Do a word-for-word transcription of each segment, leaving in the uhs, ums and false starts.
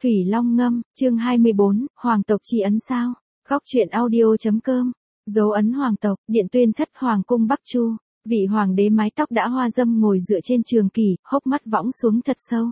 Thủy Long Ngâm, chương hai mươi bốn, Hoàng tộc chi ấn sao? Góc truyện audio.com. Dấu ấn hoàng tộc, điện tuyên thất hoàng cung Bắc Chu. Vị hoàng đế mái tóc đã hoa dâm ngồi dựa trên trường kỷ, hốc mắt võng xuống thật sâu.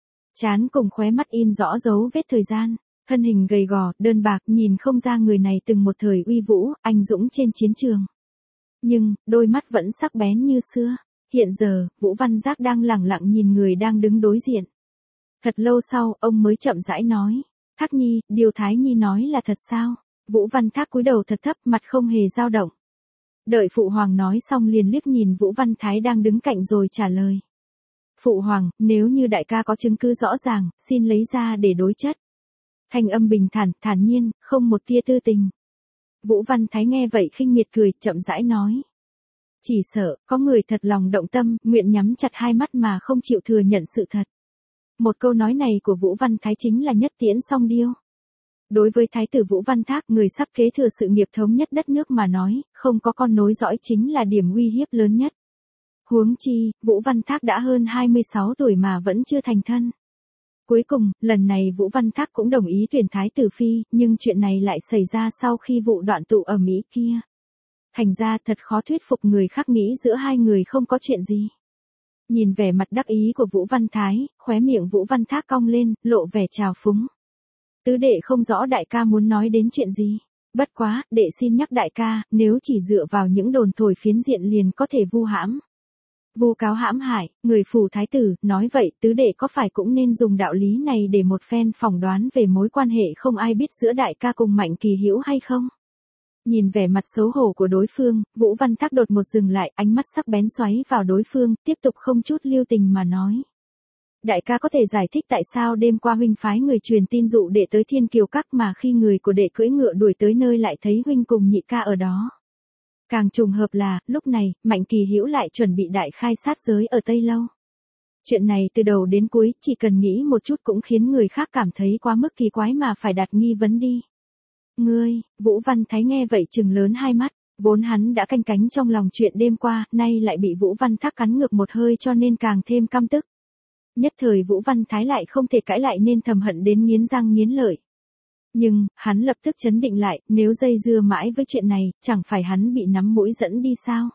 Trán cùng khóe mắt in rõ dấu vết thời gian. Thân hình gầy gò, đơn bạc, nhìn không ra người này từng một thời uy vũ, anh dũng trên chiến trường. Nhưng, đôi mắt vẫn sắc bén như xưa. Hiện giờ, Vũ Văn Giác đang lẳng lặng nhìn người đang đứng đối diện. Thật lâu sau, ông mới chậm rãi nói. Thác Nhi, điều Thái Nhi nói là thật sao? Vũ Văn Thác cúi đầu thật thấp, mặt không hề dao động. Đợi Phụ Hoàng nói xong liền liếc nhìn Vũ Văn Thái đang đứng cạnh rồi trả lời. Phụ Hoàng, nếu như đại ca có chứng cứ rõ ràng, xin lấy ra để đối chất. Thanh âm bình thản, thản nhiên, không một tia tư tình. Vũ Văn Thái nghe vậy khinh miệt cười, chậm rãi nói. Chỉ sợ, có người thật lòng động tâm, nguyện nhắm chặt hai mắt mà không chịu thừa nhận sự thật. Một câu nói này của Vũ Văn Thái chính là nhất tiễn song điêu. Đối với Thái tử Vũ Văn Thác, người sắp kế thừa sự nghiệp thống nhất đất nước mà nói, không có con nối dõi chính là điểm uy hiếp lớn nhất. Huống chi, Vũ Văn Thác đã hơn hai mươi sáu tuổi mà vẫn chưa thành thân. Cuối cùng, lần này Vũ Văn Thác cũng đồng ý tuyển Thái tử Phi, nhưng chuyện này lại xảy ra sau khi vụ đoạn tụ ở Mỹ kia. Thành ra thật khó thuyết phục người khác nghĩ giữa hai người không có chuyện gì. Nhìn vẻ mặt đắc ý của Vũ Văn Thái, khóe miệng Vũ Văn Thác cong lên, lộ vẻ trào phúng. Tứ đệ không rõ đại ca muốn nói đến chuyện gì. Bất quá, đệ xin nhắc đại ca, nếu chỉ dựa vào những đồn thổi phiến diện liền có thể vu hãm. Vu cáo hãm hại, người phủ thái tử, nói vậy tứ đệ có phải cũng nên dùng đạo lý này để một phen phỏng đoán về mối quan hệ không ai biết giữa đại ca cùng Mạnh Kỳ Hữu hay không? Nhìn vẻ mặt xấu hổ của đối phương, Vũ Văn Thác đột một dừng lại, ánh mắt sắc bén xoáy vào đối phương, tiếp tục không chút lưu tình mà nói. Đại ca có thể giải thích tại sao đêm qua huynh phái người truyền tin dụ đệ tới Thiên Kiều Các mà khi người của đệ cưỡi ngựa đuổi tới nơi lại thấy huynh cùng nhị ca ở đó. Càng trùng hợp là, lúc này, Mạnh Kỳ Hữu lại chuẩn bị đại khai sát giới ở Tây Lâu. Chuyện này từ đầu đến cuối, chỉ cần nghĩ một chút cũng khiến người khác cảm thấy quá mức kỳ quái mà phải đặt nghi vấn đi. Ngươi, Vũ Văn Thái nghe vậy trừng lớn hai mắt, vốn hắn đã canh cánh trong lòng chuyện đêm qua, nay lại bị Vũ Văn Thác cắn ngược một hơi cho nên càng thêm căm tức. Nhất thời Vũ Văn Thái lại không thể cãi lại nên thầm hận đến nghiến răng nghiến lợi. Nhưng, hắn lập tức trấn định lại, nếu dây dưa mãi với chuyện này, chẳng phải hắn bị nắm mũi dẫn đi sao?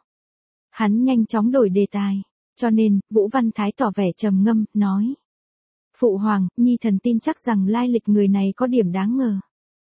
Hắn nhanh chóng đổi đề tài, cho nên, Vũ Văn Thái tỏ vẻ trầm ngâm, nói. Phụ Hoàng, Nhi thần tin chắc rằng lai lịch người này có điểm đáng ngờ.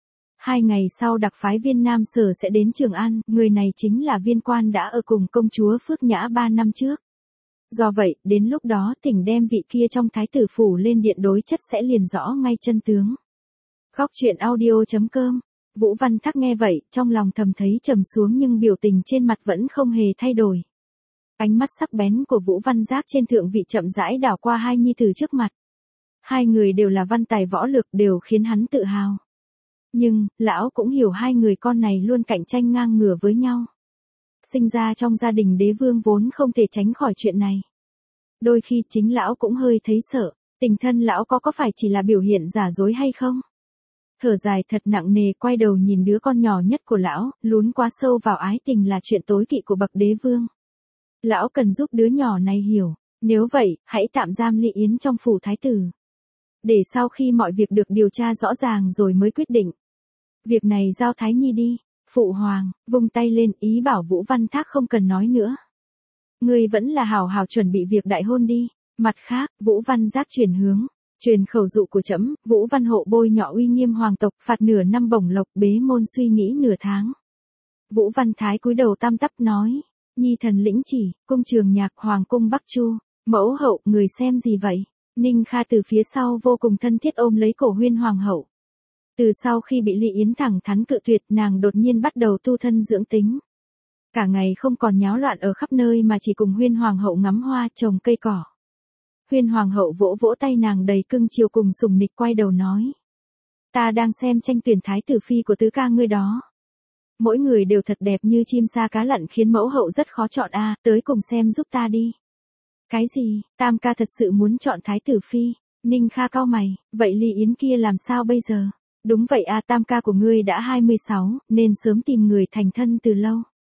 Hai ngày sau đặc phái viên Nam Sở sẽ đến Trường An, người này chính là viên quan đã ở cùng công chúa Phước Nhã ba năm trước. Do vậy, đến lúc đó thỉnh đem vị kia trong thái tử phủ lên điện đối chất sẽ liền rõ ngay chân tướng. Góc truyện audio.com. Vũ Văn Thác nghe vậy, trong lòng thầm thấy trầm xuống nhưng biểu tình trên mặt vẫn không hề thay đổi. Ánh mắt sắc bén của Vũ Văn Giác trên thượng vị chậm rãi đảo qua hai nhi tử trước mặt. Hai người đều là văn tài võ lực đều khiến hắn tự hào. Nhưng, lão cũng hiểu hai người con này luôn cạnh tranh ngang ngửa với nhau. Sinh ra trong gia đình đế vương vốn không thể tránh khỏi chuyện này. Đôi khi chính lão cũng hơi thấy sợ, tình thân lão có có phải chỉ là biểu hiện giả dối hay không? Thở dài thật nặng nề quay đầu nhìn đứa con nhỏ nhất của lão, lún quá sâu vào ái tình là chuyện tối kỵ của bậc đế vương. Lão cần giúp đứa nhỏ này hiểu, nếu vậy, hãy tạm giam Ly Yến trong phủ thái tử. Để sau khi mọi việc được điều tra rõ ràng rồi mới quyết định. Việc này giao Thái Nhi đi. Phụ Hoàng, vung tay lên ý bảo Vũ Văn Thác không cần nói nữa. Ngươi vẫn là hào hào chuẩn bị việc đại hôn đi. Mặt khác, Vũ Văn Giác chuyển hướng. Truyền khẩu dụ của trẫm, Vũ Văn Hộ bôi nhọ uy nghiêm hoàng tộc, phạt nửa năm bổng lộc, bế môn suy nghĩ nửa tháng. Vũ Văn Thái cúi đầu tam tắp nói. Nhi thần lĩnh chỉ, cung Trường Nhạc, hoàng cung Bắc Chu. Mẫu hậu, người xem gì vậy? Ninh Kha từ phía sau vô cùng thân thiết ôm lấy cổ Huyên hoàng hậu. Từ sau khi bị Ly Yến thẳng thắn cự tuyệt, nàng đột nhiên bắt đầu tu thân dưỡng tính. Cả ngày không còn nháo loạn ở khắp nơi mà chỉ cùng Huyên hoàng hậu ngắm hoa, trồng cây cỏ. Huyên hoàng hậu vỗ vỗ tay nàng đầy cưng chiều cùng sủng nịch quay đầu nói. Ta đang xem tranh tuyển thái tử phi của tứ ca ngươi đó. Mỗi người đều thật đẹp như chim sa cá lặn khiến mẫu hậu rất khó chọn a, tới cùng xem giúp ta đi. Cái gì, tam ca thật sự muốn chọn thái tử phi? Ninh Kha cau mày, vậy Ly Yến kia làm sao bây giờ? Đúng vậy a, tam ca của ngươi đã hai mươi sáu, nên sớm tìm người thành thân từ lâu.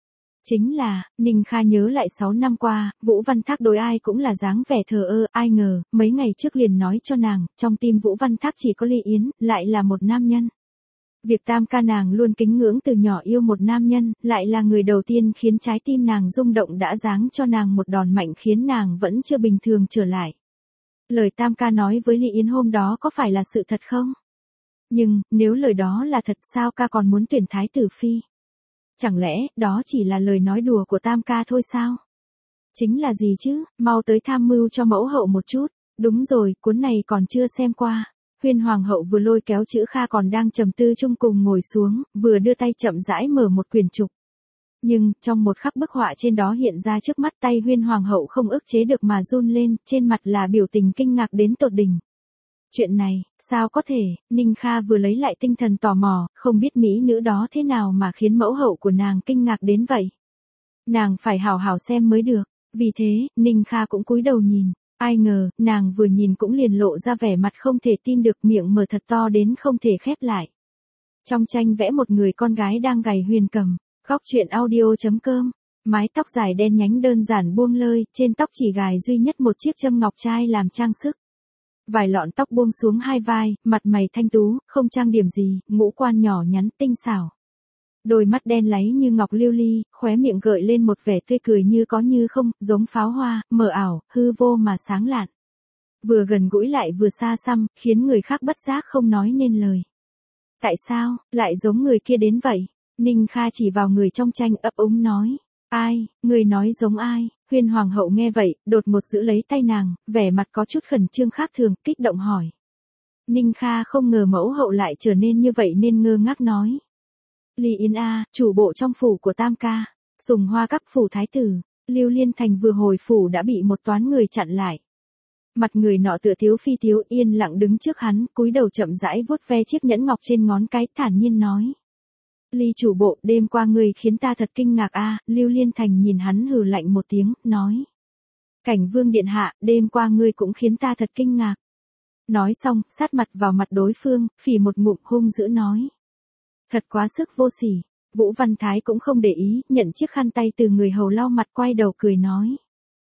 Chính là, Ninh Kha nhớ lại sáu năm qua, Vũ Văn Thác đối ai cũng là dáng vẻ thờ ơ, ai ngờ, mấy ngày trước liền nói cho nàng, trong tim Vũ Văn Thác chỉ có Ly Yến, lại là một nam nhân. Việc tam ca nàng luôn kính ngưỡng từ nhỏ yêu một nam nhân, lại là người đầu tiên khiến trái tim nàng rung động đã giáng cho nàng một đòn mạnh khiến nàng vẫn chưa bình thường trở lại. Lời tam ca nói với Ly Yến hôm đó có phải là sự thật không? Nhưng, nếu lời đó là thật sao ca còn muốn tuyển thái tử phi? Chẳng lẽ, đó chỉ là lời nói đùa của tam ca thôi sao? Chính là gì chứ, mau tới tham mưu cho mẫu hậu một chút. Đúng rồi, cuốn này còn chưa xem qua. Huyên Hoàng hậu vừa lôi kéo Chữ Kha còn đang trầm tư chung cùng ngồi xuống, vừa đưa tay chậm rãi mở một quyển trục. Nhưng, trong một khắc bức họa trên đó hiện ra trước mắt tay Huyên Hoàng hậu không ức chế được mà run lên, trên mặt là biểu tình kinh ngạc đến tột đỉnh. Chuyện này, sao có thể, Ninh Kha vừa lấy lại tinh thần tò mò, không biết mỹ nữ đó thế nào mà khiến mẫu hậu của nàng kinh ngạc đến vậy. Nàng phải hào hào xem mới được, vì thế, Ninh Kha cũng cúi đầu nhìn, ai ngờ, nàng vừa nhìn cũng liền lộ ra vẻ mặt không thể tin được miệng mở thật to đến không thể khép lại. Trong tranh vẽ một người con gái đang gảy huyền cầm, góc truyện audio chấm com, mái tóc dài đen nhánh đơn giản buông lơi, trên tóc chỉ gài duy nhất một chiếc châm ngọc trai làm trang sức. Vài lọn tóc buông xuống hai vai, mặt mày thanh tú, không trang điểm gì, ngũ quan nhỏ nhắn tinh xảo. Đôi mắt đen láy như ngọc lưu ly, khóe miệng gợi lên một vẻ tươi cười như có như không, giống pháo hoa, mờ ảo, hư vô mà sáng lạn. Vừa gần gũi lại vừa xa xăm, khiến người khác bất giác không nói nên lời. Tại sao, lại giống người kia đến vậy? Ninh Kha chỉ vào người trong tranh ấp úng nói. Ai, người nói giống ai? Huyên Hoàng hậu nghe vậy, đột ngột giữ lấy tay nàng, vẻ mặt có chút khẩn trương khác thường, kích động hỏi. Ninh Kha không ngờ mẫu hậu lại trở nên như vậy nên ngơ ngác nói. Ly Yến A, chủ bộ trong phủ của tam ca, Sùng Hoa các phủ thái tử, Lưu Liên Thành vừa hồi phủ đã bị một toán người chặn lại. Mặt người nọ tựa thiếu phi thiếu yên lặng đứng trước hắn, cúi đầu chậm rãi vuốt ve chiếc nhẫn ngọc trên ngón cái, thản nhiên nói. Ly chủ bộ, đêm qua ngươi khiến ta thật kinh ngạc a. Lưu Liên Thành nhìn hắn hừ lạnh một tiếng, nói. Cảnh Vương điện hạ, đêm qua ngươi cũng khiến ta thật kinh ngạc. Nói xong, sát mặt vào mặt đối phương, phì một ngụm hung dữ nói. Thật quá sức vô sỉ. Vũ Văn Thái cũng không để ý, nhận chiếc khăn tay từ người hầu lau mặt, quay đầu cười nói.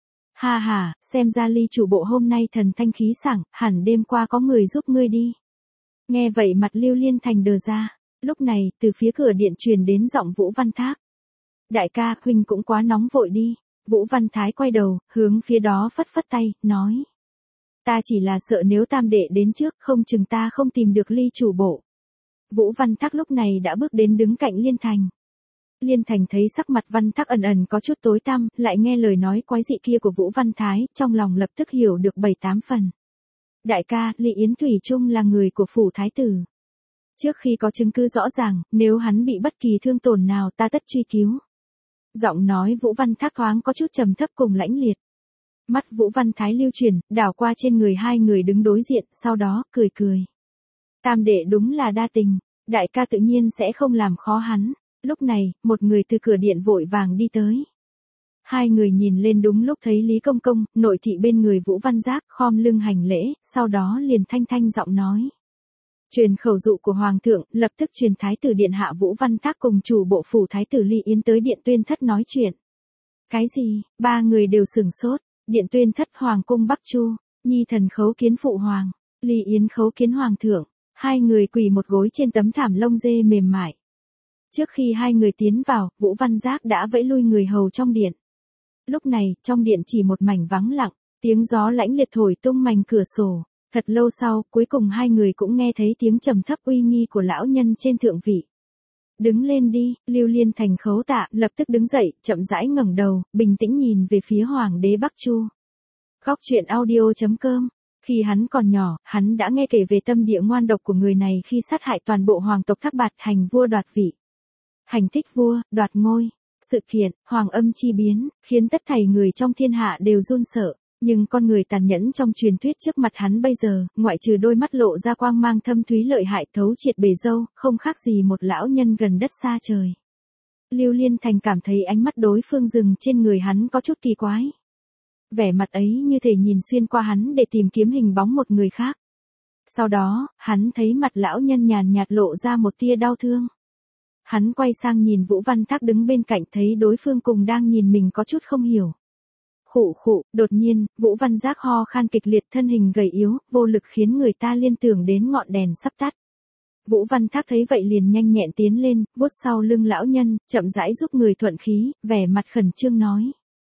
Ha ha, xem ra Ly chủ bộ hôm nay thần thanh khí sảng, hẳn đêm qua có người giúp ngươi đi. Nghe vậy mặt Lưu Liên Thành đờ ra. Lúc này, từ phía cửa điện truyền đến giọng Vũ Văn Thác. Đại ca, huynh cũng quá nóng vội đi. Vũ Văn Thái quay đầu, hướng phía đó phất phất tay, nói. Ta chỉ là sợ nếu tam đệ đến trước, không chừng ta không tìm được Ly chủ bộ. Vũ Văn Thác lúc này đã bước đến đứng cạnh Liên Thành. Liên Thành thấy sắc mặt Văn Thác ẩn ẩn có chút tối tăm, lại nghe lời nói quái dị kia của Vũ Văn Thái, trong lòng lập tức hiểu được bảy tám phần. Đại ca, Ly Yến Thủy Trung là người của phủ thái tử. Trước khi có chứng cứ rõ ràng, nếu hắn bị bất kỳ thương tổn nào ta tất truy cứu. Giọng nói Vũ Văn Thác thoáng có chút trầm thấp cùng lãnh liệt. Mắt Vũ Văn Thái lưu chuyển, đảo qua trên người hai người đứng đối diện, sau đó, cười cười. Tam đệ đúng là đa tình, đại ca tự nhiên sẽ không làm khó hắn. Lúc này, một người từ cửa điện vội vàng đi tới. Hai người nhìn lên đúng lúc thấy Lý Công Công, nội thị bên người Vũ Văn Giác, khom lưng hành lễ, sau đó liền thanh thanh giọng nói. Truyền khẩu dụ của Hoàng thượng, lập tức truyền Thái tử Điện hạ Vũ Văn Thác cùng chủ bộ phủ Thái tử Ly Yến tới Điện Tuyên Thất nói chuyện. Cái gì? Ba người đều sửng sốt. Điện Tuyên Thất Hoàng cung Bắc Chu, Nhi thần khấu kiến phụ hoàng, Ly Yến khấu kiến Hoàng thượng. Hai người quỳ một gối trên tấm thảm lông dê mềm mại. Trước khi hai người tiến vào, Vũ Văn Giác đã vẫy lui người hầu trong điện. Lúc này, trong điện chỉ một mảnh vắng lặng, tiếng gió lãnh liệt thổi tung mảnh cửa sổ. Thật lâu sau, cuối cùng hai người cũng nghe thấy tiếng trầm thấp uy nghi của lão nhân trên thượng vị. Đứng lên đi, Lưu Liên Thành khấu tạ, lập tức đứng dậy, chậm rãi ngẩng đầu, bình tĩnh nhìn về phía Hoàng đế Bắc Chu. Góc truyện audio chấm com. Khi hắn còn nhỏ, hắn đã nghe kể về tâm địa ngoan độc của người này khi sát hại toàn bộ hoàng tộc Thác Bạt, hành vua đoạt vị. Hành thích vua, đoạt ngôi. Sự kiện, hoàng âm chi biến, khiến tất thảy người trong thiên hạ đều run sợ. Nhưng con người tàn nhẫn trong truyền thuyết trước mặt hắn bây giờ, ngoại trừ đôi mắt lộ ra quang mang thâm thúy lợi hại thấu triệt bề râu, không khác gì một lão nhân gần đất xa trời. Lưu Liên Thành cảm thấy ánh mắt đối phương dừng trên người hắn có chút kỳ quái. Vẻ mặt ấy như thể nhìn xuyên qua hắn để tìm kiếm hình bóng một người khác. Sau đó, hắn thấy mặt lão nhân nhàn nhạt lộ ra một tia đau thương. hắn quay sang nhìn Vũ Văn Thác đứng bên cạnh thấy đối phương cùng đang nhìn mình có chút không hiểu. Khụ khụ, đột nhiên, Vũ Văn Giác ho khan kịch liệt thân hình gầy yếu, vô lực khiến người ta liên tưởng đến ngọn đèn sắp tắt. Vũ Văn Thác thấy vậy liền nhanh nhẹn tiến lên, vuốt sau lưng lão nhân, chậm rãi giúp người thuận khí, vẻ mặt khẩn trương nói.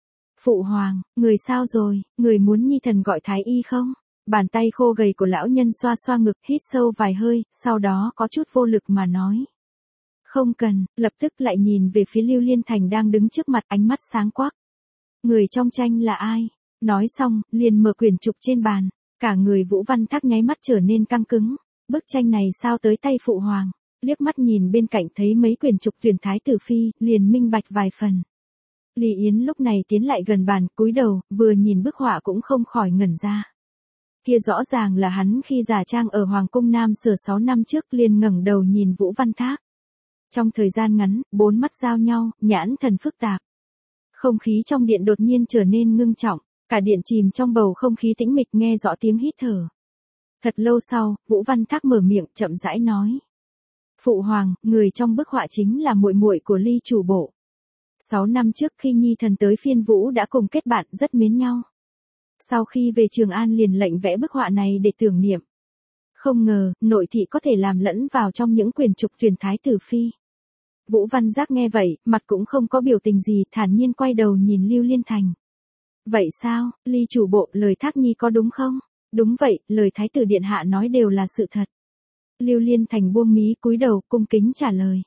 Phụ hoàng, người sao rồi, người muốn nhi thần gọi thái y không? Bàn tay khô gầy của lão nhân xoa xoa ngực, hít sâu vài hơi, sau đó có chút vô lực mà nói. Không cần, lập tức lại nhìn về phía Lưu Liên Thành đang đứng trước mặt, ánh mắt sáng quắc. Người trong tranh là ai? Nói xong, liền mở quyển trục trên bàn. Cả người Vũ Văn Thác nháy mắt trở nên căng cứng. Bức tranh này sao tới tay phụ hoàng? Liếc mắt nhìn bên cạnh thấy mấy quyển trục tuyển thái tử phi, liền minh bạch vài phần. Lý Yến lúc này tiến lại gần bàn, cúi đầu, vừa nhìn bức họa cũng không khỏi ngẩn ra. Kia rõ ràng là hắn khi giả trang ở Hoàng cung Nam Sở sáu năm trước, liền ngẩng đầu nhìn Vũ Văn Thác. Trong thời gian ngắn, bốn mắt giao nhau, nhãn thần phức tạp. Không khí trong điện đột nhiên trở nên ngưng trọng, cả điện chìm trong bầu không khí tĩnh mịch, nghe rõ tiếng hít thở. Thật lâu sau, Vũ Văn Thác mở miệng chậm rãi nói. Phụ hoàng, người trong bức họa chính là muội muội của Ly chủ bộ. Sáu năm trước khi nhi thần tới phiên Vũ đã cùng kết bạn, rất mến nhau. Sau khi về Trường An liền lệnh vẽ bức họa này để tưởng niệm. Không ngờ, nội thị có thể làm lẫn vào trong những quyển trục tuyển thái tử phi. Vũ Văn Giác nghe vậy, mặt cũng không có biểu tình gì, thản nhiên quay đầu nhìn Lưu Liên Thành. Vậy sao, Ly chủ bộ, lời Thác nhi có đúng không? Đúng vậy, lời thái tử điện hạ nói đều là sự thật. Lưu Liên Thành buông mí cúi đầu, cung kính trả lời.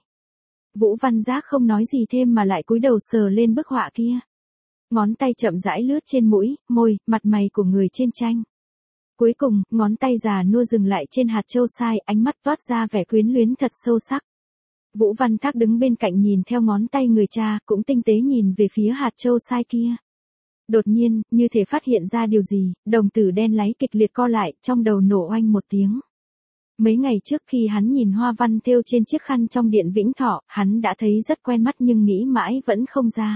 Vũ Văn Giác không nói gì thêm mà lại cúi đầu sờ lên bức họa kia. Ngón tay chậm rãi lướt trên mũi, môi, mặt mày của người trên tranh. Cuối cùng, ngón tay già nua dừng lại trên hạt châu sai, ánh mắt toát ra vẻ quyến luyến thật sâu sắc. Vũ Văn Thác đứng bên cạnh nhìn theo ngón tay người cha, cũng tinh tế nhìn về phía hạt châu sai kia. Đột nhiên, như thể phát hiện ra điều gì, đồng tử đen láy kịch liệt co lại, trong đầu nổ oanh một tiếng. Mấy ngày trước khi hắn nhìn hoa văn thêu trên chiếc khăn trong điện Vĩnh Thọ, hắn đã thấy rất quen mắt nhưng nghĩ mãi vẫn không ra.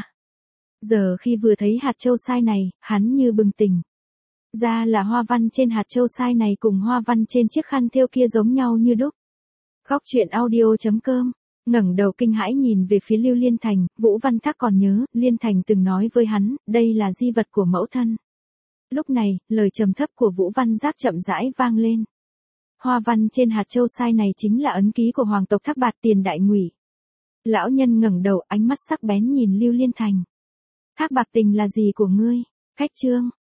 Giờ khi vừa thấy hạt châu sai này, hắn như bừng tỉnh. Ra là hoa văn trên hạt châu sai này cùng hoa văn trên chiếc khăn thêu kia giống nhau như đúc. Góc truyện audio chấm com ngẩng đầu kinh hãi nhìn về phía Lưu Liên Thành, Vũ Văn Thác còn nhớ, Liên Thành từng nói với hắn, đây là di vật của mẫu thân. Lúc này, lời trầm thấp của Vũ Văn Giác chậm rãi vang lên. Hoa văn trên hạt châu sai này chính là ấn ký của hoàng tộc Thác Bạt Tiền Đại Ngụy. Lão nhân ngẩng đầu, ánh mắt sắc bén nhìn Lưu Liên Thành. Thác Bạt Tình là gì của ngươi? Khách chương.